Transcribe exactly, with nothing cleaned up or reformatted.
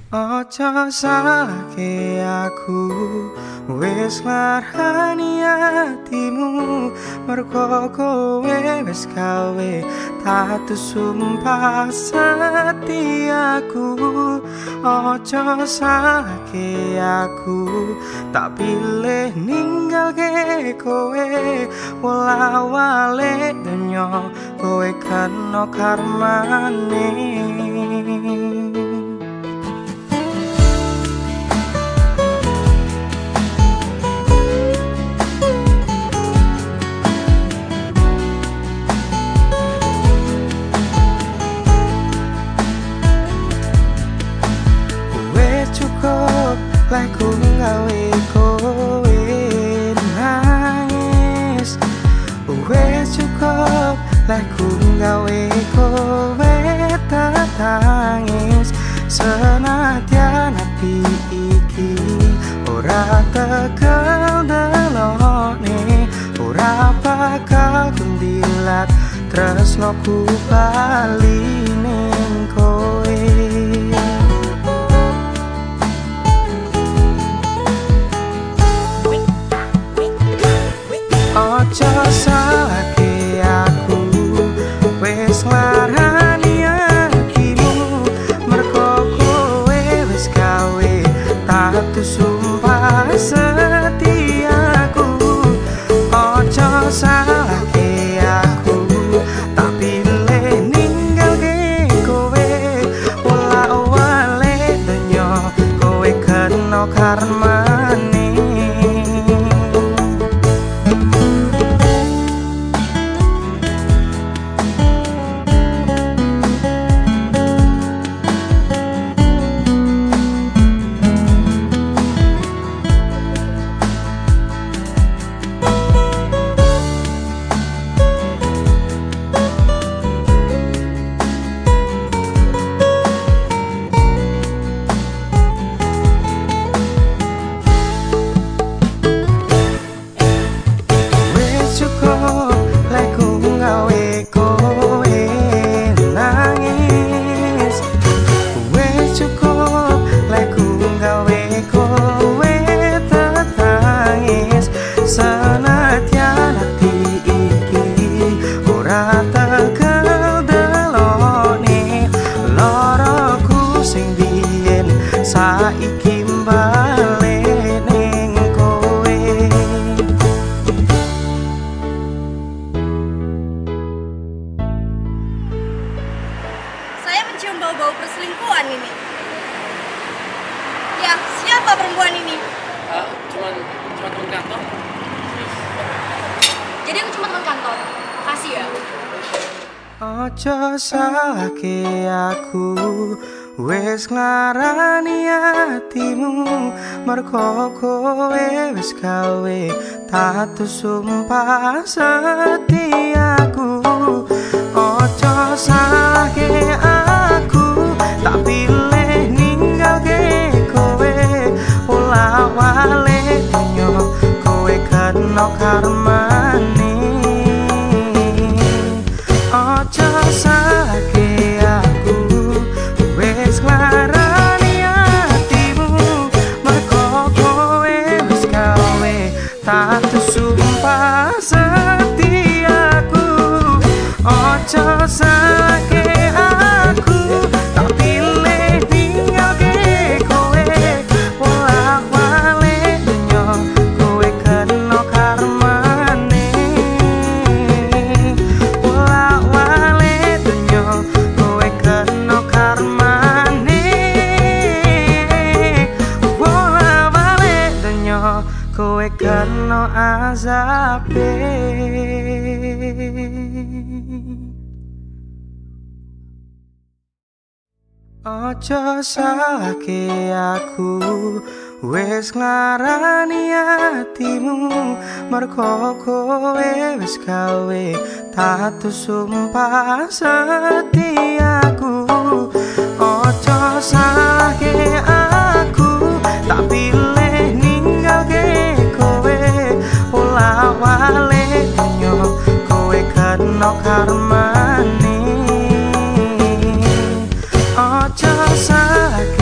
Ojo salahke aku wis nglarani atimu, mergo kowe wis gawe tatu sumpah setiaku. Ojo salahke aku, tak pilih ninggalke kowe wola-wale donya, kowe kena karmane. Lagu gawe kowe nangis, wes cukup. Lagu gawe kowe tetangis, senadyan ati iki ora tekel delokne, ora bakal kundilat tresnoku bali ning kowe. Ojo salahke aku wis nglarani atimu, mergo kowe wis gawe tatu sumpah setiaku. Ojo salahke aku, tak pilih ninggalke kowe wola-wale donya, kowe kena karmane. Senadyan ati iki ora tekel delokne, loroku sing biyen saiki bali ning kowe. Saya mencium bau-bau perselingkuhan ini. Ya, siapa perempuan ini? Uh, cuman cuma teman kantor. Jadi aku cuma teman kantor. Kasih ya. Ojo salahke aku wis nglarani atimu, mergo kowe wis gawe tatu sumpah setiaku. Ojo salahke aku, tak pilih ninggalke kowe wola-wale donya, kowe kena karmane. Ojo salahke aku wis nglarani atimu, mergo kowe wis gawe tatu sumpah setiaku. Ojo salahke aku, tak pilih ninggalke kowe wola-wale donya, kowe kena karmane. Kowe kena azabe. Ojo salahke aku wis nglarani atimu, mergo kowe wis gawe tatu sumpah setiaku. Ojo salahke aku, tak pilih ninggalke kowe wola-wale donya, kowe kena karmane. Ojo salahke